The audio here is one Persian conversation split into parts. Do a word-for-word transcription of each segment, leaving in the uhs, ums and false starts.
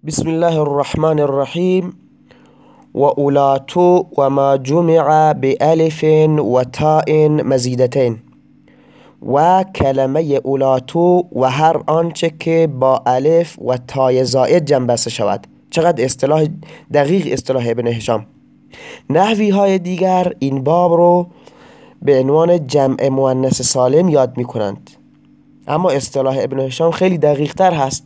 بسم الله الرحمن الرحیم و اولاتو و ما جمع بألف و تاء مزیدتین و کلمه اولاتو و هر آنچه که با الف و تای زائد جمع بسته شود. چقدر اصطلاح دقیق اصطلاح ابن هشام. نحوی های دیگر این باب رو به عنوان جمع مؤنث سالم یاد می کنند، اما اصطلاح ابن هشام خیلی دقیق تر هست.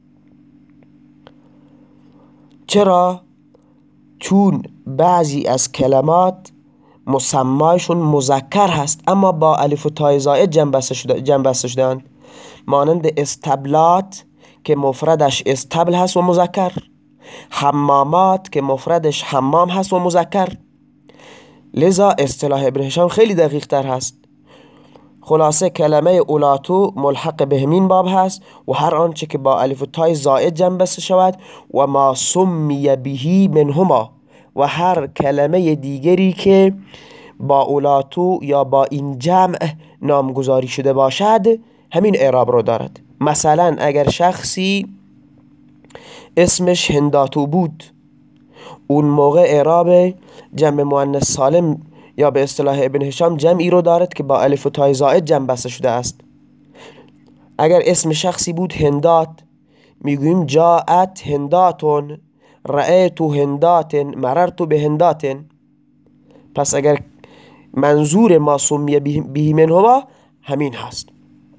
چرا؟ چون بعضی از کلمات مسمایشون مذکر هست اما با الف و تای زائد جمع بسته شده جمع بسته شدند، مانند استبلات که مفردش استبل هست و مذکر، حمامات که مفردش حمام هست و مذکر. لذا اصطلاح ابن هشام خیلی دقیق تر هست. خلاصه کلمه اولاتو ملحق به همین باب هست و هر آنچه که با الف و تای زائد جمع بسته شود و ما سمی بهی منهما و هر کلمه دیگری که با اولاتو یا با این جمع نامگذاری شده باشد همین اعراب رو دارد. مثلا اگر شخصی اسمش هنداتو بود، اون موقع اعراب جمع مؤنث سالم یا به اصطلاح ابن هشام جمعی رو دارد که با الف و تای زائد جمع بسته شده است. اگر اسم شخصی بود هندات، میگوییم جاءت هنداتون، رأیت هندات، مررت به هندات. پس اگر منظور ما سمی به منهما همین هست.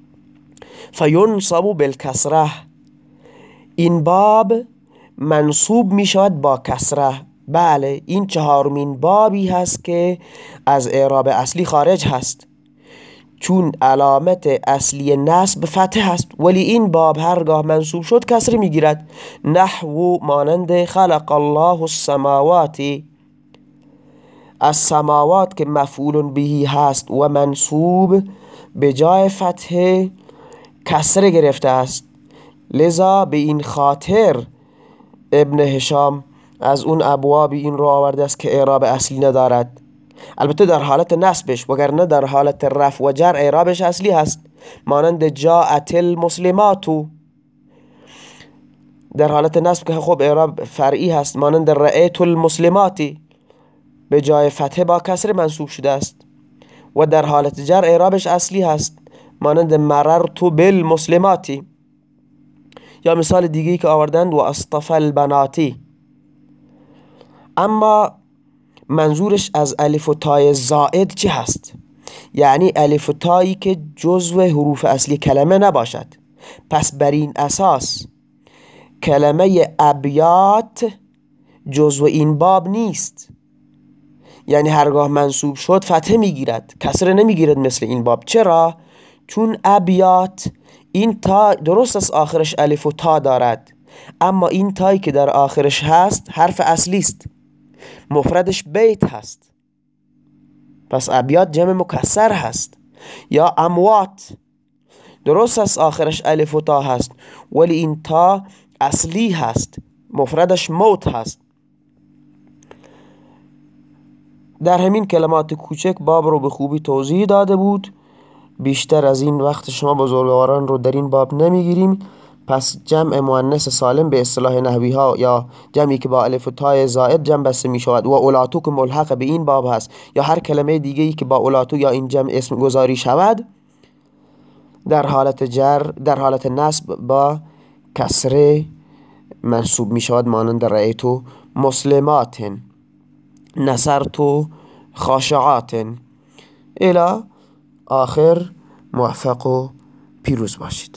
فینصب بالکسره، این باب منصوب می شود با کسره. بله، این چهارمین بابی هست که از اعراب اصلی خارج هست، چون علامت اصلی نصب فتح هست، ولی این باب هرگاه منصوب شد کسره می گیرد. نحو مانند خلق الله السماوات، السماوات که مفعول به هست و منصوب به جای فتح کسره گرفته است. لذا به این خاطر ابن هشام از اون ابواب این رو آورده است که اعراب اصلی ندارد، البته در حالت نصبش، وگرنه در حالت رفع و جر اعرابش اصلی هست. مانند جاءت المسلماتو، در حالت نصب که خب اعراب فرعی هست. مانند رأیت المسلماتی، به جای فتحه با کسر منصوب شده است و در حالت جر اعرابش اصلی هست. مانند مررت بالمسلماتی. یا مثال دیگه‌ای که آوردند و اصطفى البناتی. اما منظورش از الف و تای زائد چه هست؟ یعنی الف و تایی که جزو حروف اصلی کلمه نباشد. پس بر این اساس کلمه ابیات جزو این باب نیست، یعنی هرگاه منصوب شد فتحه میگیرد، کسره نمیگیرد مثل این باب. چرا؟ چون ابیات این تا درست است آخرش الف و تا دارد، اما این تایی که در آخرش هست حرف اصلی است، مفردش بیت هست، پس ابیات جمع مکسر هست. یا اموات، درست است آخرش الف و تا هست، ولی این تا اصلی هست، مفردش موت هست. در همین کلمات کوچک باب رو به خوبی توضیح داده بود. بیشتر از این وقت شما بزرگواران رو در این باب نمیگیریم. پس جمع مؤنث سالم به اصطلاح نحوی ها یا جمعی که با الف و تای زائد جمع بسته می شود و اولاتو که ملحق به این باب هست یا هر کلمه دیگه ای که با اولاتو یا این جمع اسم گذاری شود، در حالت جر در حالت نصب با کسره منصوب می شود. مانند رأیتو مسلمات، نصرتو خاشعات الی آخر. موفق و پیروز باشید.